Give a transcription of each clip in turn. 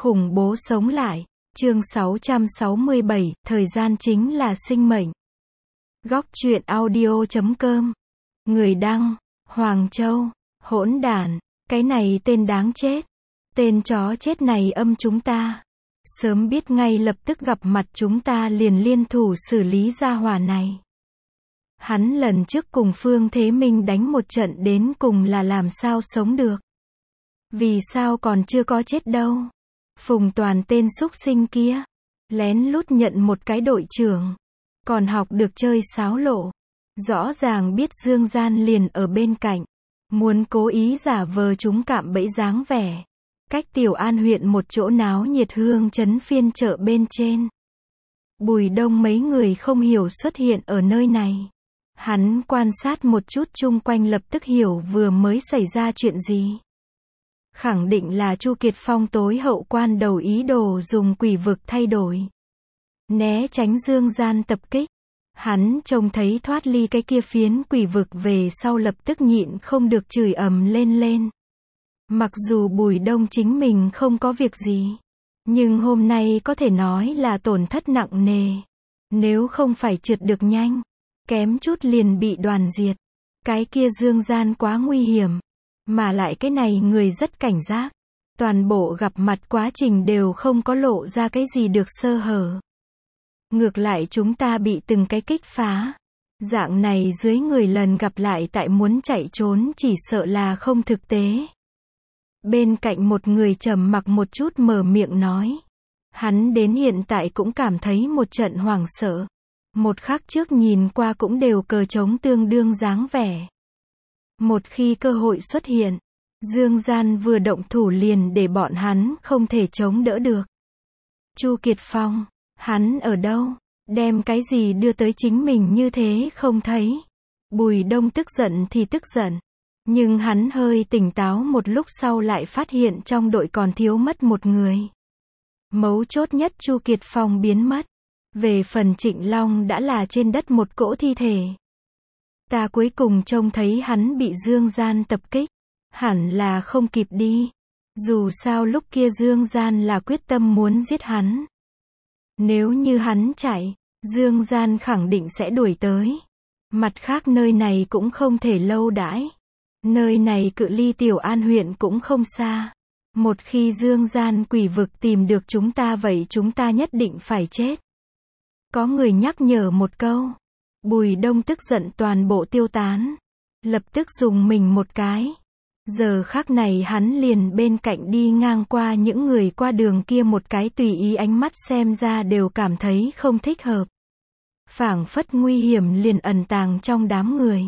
Khủng bố sống lại. Chương 667, thời gian chính là sinh mệnh. Góc truyện audio.com. Người đăng, Hoàng Châu. Hỗn đản, cái này tên đáng chết. Tên chó chết này âm chúng ta. Sớm biết ngay lập tức gặp mặt chúng ta liền liên thủ xử lý gia hỏa này. Hắn lần trước cùng Phương Thế Minh đánh một trận đến cùng là làm sao sống được. Vì sao còn chưa có chết đâu. Phùng Toàn tên xúc sinh kia, lén lút nhận một cái đội trưởng, còn học được chơi sáo lộ. Rõ ràng biết Dương Gian liền ở bên cạnh, muốn cố ý giả vờ chúng cạm bẫy dáng vẻ. Cách Tiểu An huyện một chỗ náo nhiệt hương trấn phiên chợ bên trên. Bùi Đông mấy người không hiểu xuất hiện ở nơi này. Hắn quan sát một chút chung quanh lập tức hiểu vừa mới xảy ra chuyện gì. Khẳng định là Chu Kiệt Phong tối hậu quan đầu ý đồ dùng quỷ vực thay đổi, né tránh Dương Gian tập kích. Hắn trông thấy thoát ly cái kia phiến quỷ vực về sau lập tức nhịn không được chửi ầm lên. Mặc dù Bùi Đông chính mình không có việc gì, nhưng hôm nay có thể nói là tổn thất nặng nề. Nếu không phải trượt được nhanh, kém chút liền bị đoàn diệt. Cái kia Dương Gian quá nguy hiểm. Mà lại cái này người rất cảnh giác. Toàn bộ gặp mặt quá trình đều không có lộ ra cái gì được sơ hở. Ngược lại chúng ta bị từng cái kích phá. Dạng này dưới người lần gặp lại tại muốn chạy trốn chỉ sợ là không thực tế. Bên cạnh một người trầm mặc một chút mở miệng nói. Hắn đến hiện tại cũng cảm thấy một trận hoảng sợ. Một khắc trước nhìn qua cũng đều cờ trống tương đương dáng vẻ. Một khi cơ hội xuất hiện, Dương Gian vừa động thủ liền để bọn hắn không thể chống đỡ được. Chu Kiệt Phong, hắn ở đâu? Đem cái gì đưa tới chính mình như thế không thấy? Bùi Đông tức giận thì tức giận, nhưng hắn hơi tỉnh táo một lúc sau lại phát hiện trong đội còn thiếu mất một người. Mấu chốt nhất Chu Kiệt Phong biến mất. Về phần Trịnh Long đã là trên đất một cỗ thi thể. Ta cuối cùng trông thấy hắn bị Dương Gian tập kích. Hẳn là không kịp đi. Dù sao lúc kia Dương Gian là quyết tâm muốn giết hắn. Nếu như hắn chạy, Dương Gian khẳng định sẽ đuổi tới. Mặt khác nơi này cũng không thể lâu đãi. Nơi này cự ly Tiểu An huyện cũng không xa. Một khi Dương Gian quỷ vực tìm được chúng ta vậy chúng ta nhất định phải chết. Có người nhắc nhở một câu. Bùi Đông tức giận toàn bộ tiêu tán. Lập tức dùng mình một cái. Giờ khắc này hắn liền bên cạnh đi ngang qua những người qua đường kia một cái tùy ý ánh mắt xem ra đều cảm thấy không thích hợp. Phảng phất nguy hiểm liền ẩn tàng trong đám người.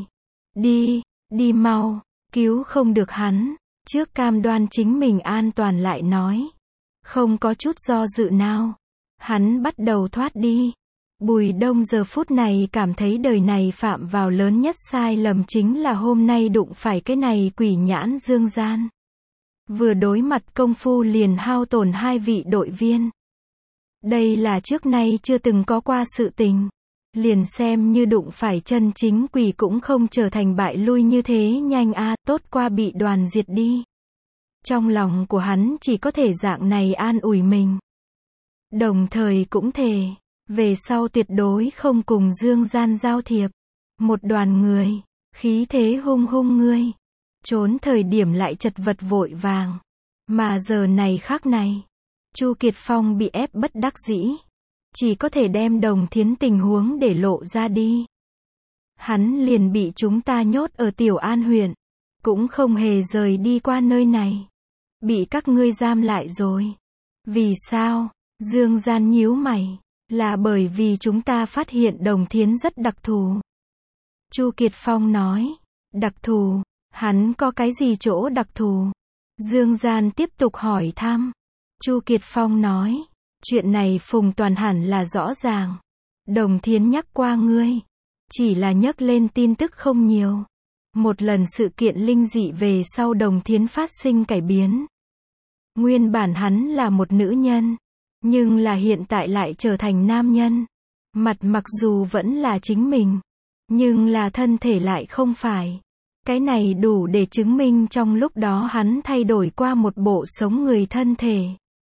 Đi mau, cứu không được hắn. Trước cam đoan chính mình an toàn lại nói. Không có chút do dự nào. Hắn bắt đầu thoát đi. Bùi Đông giờ phút này cảm thấy đời này phạm vào lớn nhất sai lầm chính là hôm nay đụng phải cái này quỷ nhãn Dương Gian. Vừa đối mặt công phu liền hao tổn 2 vị đội viên. Đây là trước nay chưa từng có qua sự tình. Liền xem như đụng phải chân chính quỷ cũng không trở thành bại lui như thế nhanh tốt qua bị đoàn diệt đi. Trong lòng của hắn chỉ có thể dạng này an ủi mình. Đồng thời cũng thề. Về sau tuyệt đối không cùng Dương Gian giao thiệp. Một đoàn người, khí thế hung ngươi. Trốn thời điểm lại chật vật vội vàng. Mà giờ này khác này. Chu Kiệt Phong bị ép bất đắc dĩ. Chỉ có thể đem Đồng Thiến tình huống để lộ ra đi. Hắn liền bị chúng ta nhốt ở Tiểu An huyện. Cũng không hề rời đi qua nơi này. Bị các ngươi giam lại rồi. Vì sao? Dương Gian nhíu mày. Là bởi vì chúng ta phát hiện Đồng Thiến rất đặc thù. Chu Kiệt Phong nói. Đặc thù? Hắn có cái gì chỗ đặc thù? Dương Gian tiếp tục hỏi thăm. Chu Kiệt Phong nói. Chuyện này Phùng Toàn hẳn là rõ ràng. Đồng Thiến nhắc qua ngươi. Chỉ là nhắc lên tin tức không nhiều. Một lần sự kiện linh dị về sau Đồng Thiến phát sinh cải biến. Nguyên bản hắn là một nữ nhân. Nhưng là hiện tại lại trở thành nam nhân. Mặt mặc dù vẫn là chính mình. Nhưng là thân thể lại không phải. Cái này đủ để chứng minh trong lúc đó hắn thay đổi qua một bộ sống người thân thể.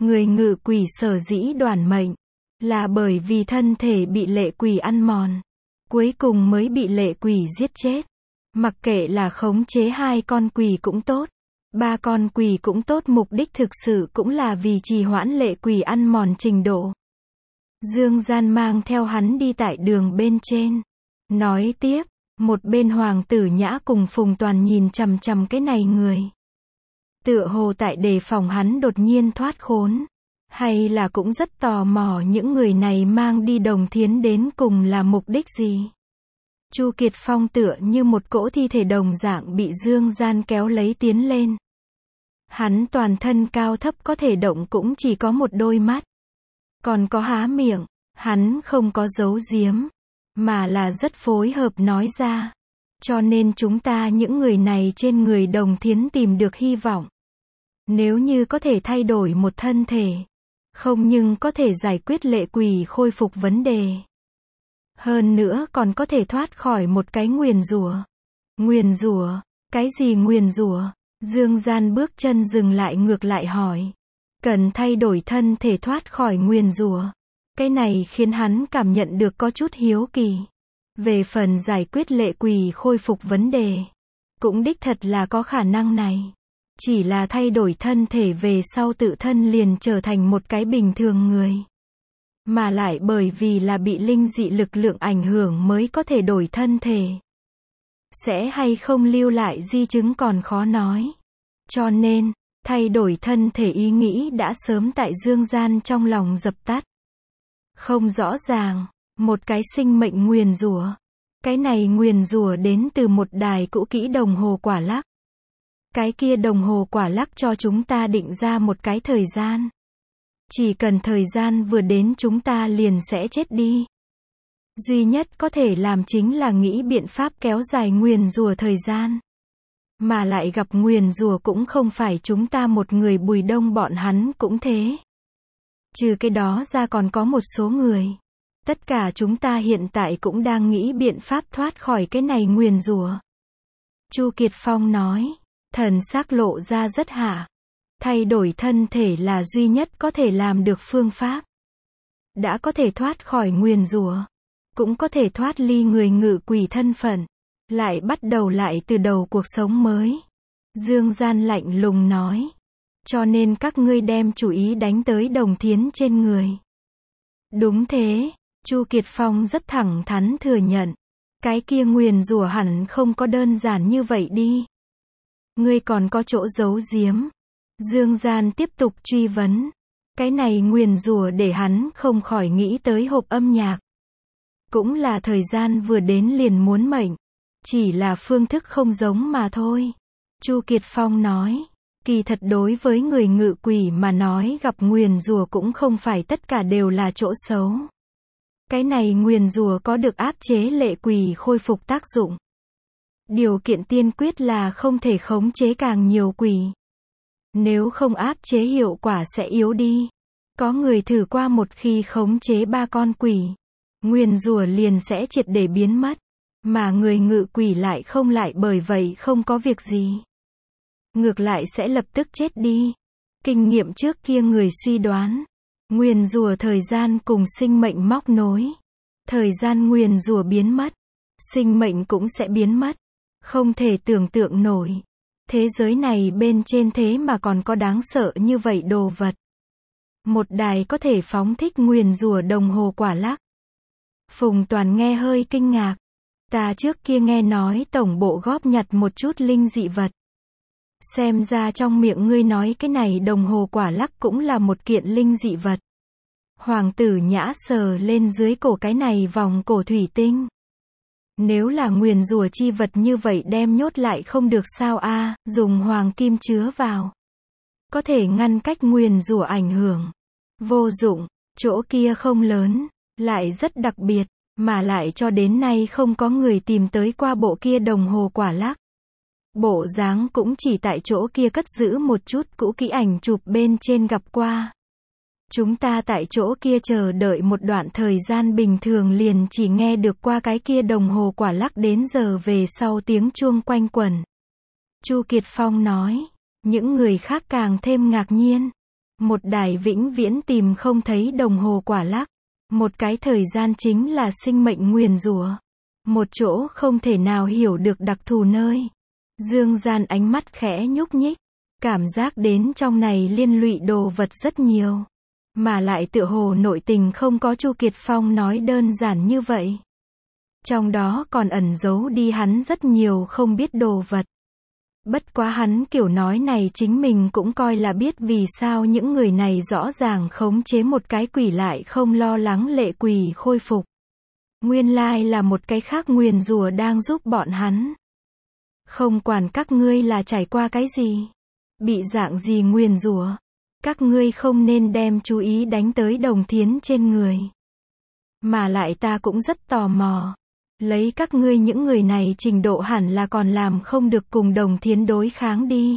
Người ngự quỷ sở dĩ đoản mệnh, là bởi vì thân thể bị lệ quỷ ăn mòn, cuối cùng mới bị lệ quỷ giết chết. Mặc kệ là khống chế 2 con quỷ cũng tốt, 3 con quỷ cũng tốt, mục đích thực sự cũng là vì trì hoãn lệ quỷ ăn mòn trình độ. Dương Gian mang theo hắn đi tại đường bên trên. Nói tiếp, một bên Hoàng Tử Nhã cùng Phùng Toàn nhìn chằm chằm cái này người. Tựa hồ tại đề phòng hắn đột nhiên thoát khốn. Hay là cũng rất tò mò những người này mang đi Đồng Thiến đến cùng là mục đích gì. Chu Kiệt Phong tựa như một cỗ thi thể đồng dạng bị Dương Gian kéo lấy tiến lên. Hắn toàn thân cao thấp có thể động cũng chỉ có một đôi mắt. Còn có há miệng, hắn không có giấu giếm, mà là rất phối hợp nói ra. Cho nên chúng ta những người này trên người Đồng Thiến tìm được hy vọng. Nếu như có thể thay đổi một thân thể, không nhưng có thể giải quyết lệ quỷ khôi phục vấn đề. Hơn nữa còn có thể thoát khỏi một cái nguyền rủa. Nguyền rủa? Cái gì nguyền rủa? Dương Gian bước chân dừng lại ngược lại hỏi. Cần thay đổi thân thể thoát khỏi nguyền rủa. Cái này khiến hắn cảm nhận được có chút hiếu kỳ. Về phần giải quyết lệ quỷ khôi phục vấn đề, cũng đích thật là có khả năng này. Chỉ là thay đổi thân thể về sau tự thân liền trở thành một cái bình thường người. Mà lại bởi vì là bị linh dị lực lượng ảnh hưởng mới có thể đổi thân thể. Sẽ hay không lưu lại di chứng còn khó nói. Cho nên, thay đổi thân thể ý nghĩ đã sớm tại Dương Gian trong lòng dập tắt. Không rõ ràng, một cái sinh mệnh nguyền rủa. Cái này nguyền rủa đến từ một đài cũ kỹ đồng hồ quả lắc. Cái kia đồng hồ quả lắc cho chúng ta định ra một cái thời gian. Chỉ cần thời gian vừa đến chúng ta liền sẽ chết đi. Duy nhất có thể làm chính là nghĩ biện pháp kéo dài nguyền rủa thời gian. Mà lại gặp nguyền rủa cũng không phải chúng ta một người, Bùi Đông bọn hắn cũng thế. Trừ cái đó ra còn có một số người. Tất cả chúng ta hiện tại cũng đang nghĩ biện pháp thoát khỏi cái này nguyền rủa. Chu Kiệt Phong nói, thần sắc lộ ra rất hả. Thay đổi thân thể là duy nhất có thể làm được phương pháp. Đã có thể thoát khỏi nguyền rủa, cũng có thể thoát ly người ngự quỷ thân phận, lại bắt đầu lại từ đầu cuộc sống mới. Dương Gian lạnh lùng nói. Cho nên các ngươi đem chủ ý đánh tới Đồng Thiến trên người. Đúng thế, Chu Kiệt Phong rất thẳng thắn thừa nhận. Cái kia nguyền rủa hẳn không có đơn giản như vậy đi. Ngươi còn có chỗ giấu giếm. Dương Gian tiếp tục truy vấn. Cái này nguyền rủa để hắn không khỏi nghĩ tới hộp âm nhạc. Cũng là thời gian vừa đến liền muốn mệnh. Chỉ là phương thức không giống mà thôi. Chu Kiệt Phong nói. Kỳ thật đối với người ngự quỷ mà nói, gặp nguyền rủa cũng không phải tất cả đều là chỗ xấu. Cái này nguyền rủa có được áp chế lệ quỷ khôi phục tác dụng. Điều kiện tiên quyết là không thể khống chế càng nhiều quỷ. Nếu không áp chế hiệu quả sẽ yếu đi. Có người thử qua, một khi khống chế 3 con quỷ, nguyền rủa liền sẽ triệt để biến mất. Mà người ngự quỷ lại không, lại bởi vậy không có việc gì. Ngược lại sẽ lập tức chết đi. Kinh nghiệm trước kia người suy đoán, nguyền rủa thời gian cùng sinh mệnh móc nối. Thời gian nguyền rủa biến mất, sinh mệnh cũng sẽ biến mất. Không thể tưởng tượng nổi. Thế giới này bên trên thế mà còn có đáng sợ như vậy đồ vật. Một đài có thể phóng thích nguyền rủa đồng hồ quả lắc. Phùng Toàn nghe hơi kinh ngạc. Ta trước kia nghe nói tổng bộ góp nhặt một chút linh dị vật. Xem ra trong miệng ngươi nói cái này đồng hồ quả lắc cũng là một kiện linh dị vật. Hoàng Tử Nhã sờ lên dưới cổ cái này vòng cổ thủy tinh. Nếu là nguyền rủa chi vật như vậy đem nhốt lại không được sao a, dùng hoàng kim chứa vào. Có thể ngăn cách nguyền rủa ảnh hưởng. Vô dụng, chỗ kia không lớn, lại rất đặc biệt, mà lại cho đến nay không có người tìm tới qua bộ kia đồng hồ quả lắc. Bộ dáng cũng chỉ tại chỗ kia cất giữ một chút cũ kỹ ảnh chụp bên trên gặp qua. Chúng ta tại chỗ kia chờ đợi một đoạn thời gian bình thường liền chỉ nghe được qua cái kia đồng hồ quả lắc đến giờ về sau tiếng chuông quanh quẩn. Chu Kiệt Phong nói. Những người khác càng thêm ngạc nhiên. Một đài vĩnh viễn tìm không thấy đồng hồ quả lắc. Một cái thời gian chính là sinh mệnh nguyền rủa. Một chỗ không thể nào hiểu được đặc thù nơi. Dương Gian ánh mắt khẽ nhúc nhích. Cảm giác đến trong này liên lụy đồ vật rất nhiều. Mà lại tựa hồ nội tình không có Chu Kiệt Phong nói đơn giản như vậy. Trong đó còn ẩn giấu đi hắn rất nhiều không biết đồ vật. Bất quá hắn kiểu nói này chính mình cũng coi là biết vì sao những người này rõ ràng khống chế một cái quỷ lại không lo lắng lệ quỷ khôi phục. Nguyên lai là một cái khác nguyền rủa đang giúp bọn hắn. Không quản các ngươi là trải qua cái gì, bị dạng gì nguyền rủa, các ngươi không nên đem chú ý đánh tới Đồng Thiến trên người. Mà lại ta cũng rất tò mò. Lấy các ngươi những người này trình độ hẳn là còn làm không được cùng Đồng Thiến đối kháng đi.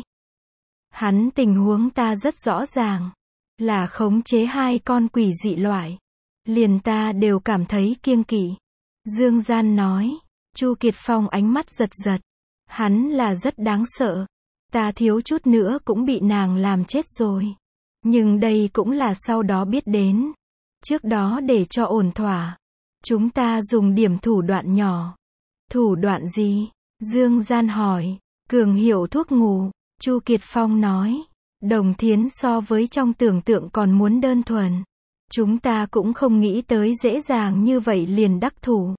Hắn tình huống ta rất rõ ràng. Là khống chế 2 con quỷ dị loại. Liền ta đều cảm thấy kiêng kỵ. Dương Gian nói. Chu Kiệt Phong ánh mắt giật giật. Hắn là rất đáng sợ. Ta thiếu chút nữa cũng bị nàng làm chết rồi. Nhưng đây cũng là sau đó biết đến. Trước đó để cho ổn thỏa. Chúng ta dùng điểm thủ đoạn nhỏ. Thủ đoạn gì? Dương Gian hỏi. Cường hiệu thuốc ngủ. Chu Kiệt Phong nói. Đồng Thiến so với trong tưởng tượng còn muốn đơn thuần. Chúng ta cũng không nghĩ tới dễ dàng như vậy liền đắc thủ.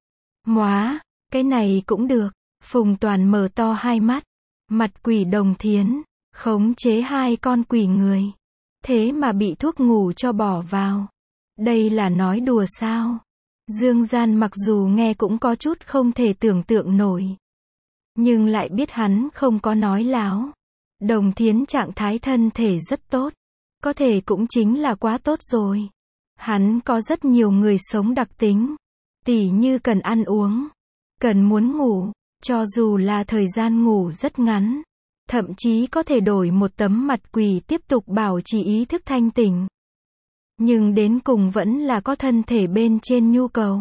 Móa, cái này cũng được. Phùng Toàn mở to hai mắt. Mặt quỷ Đồng Thiến. Khống chế 2 con quỷ người. Thế mà bị thuốc ngủ cho bỏ vào. Đây là nói đùa sao? Dương Gian mặc dù nghe cũng có chút không thể tưởng tượng nổi. Nhưng lại biết hắn không có nói láo. Đồng Thiến trạng thái thân thể rất tốt. Có thể cũng chính là quá tốt rồi. Hắn có rất nhiều người sống đặc tính. Tỉ như cần ăn uống. Cần muốn ngủ. Cho dù là thời gian ngủ rất ngắn. Thậm chí có thể đổi một tấm mặt quỷ tiếp tục bảo trì ý thức thanh tỉnh. Nhưng đến cùng vẫn là có thân thể bên trên nhu cầu.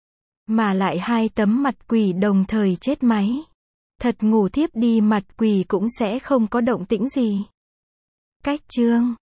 Mà lại 2 tấm mặt quỷ đồng thời chết máy. Thật ngủ thiếp đi mặt quỷ cũng sẽ không có động tĩnh gì. Cách chương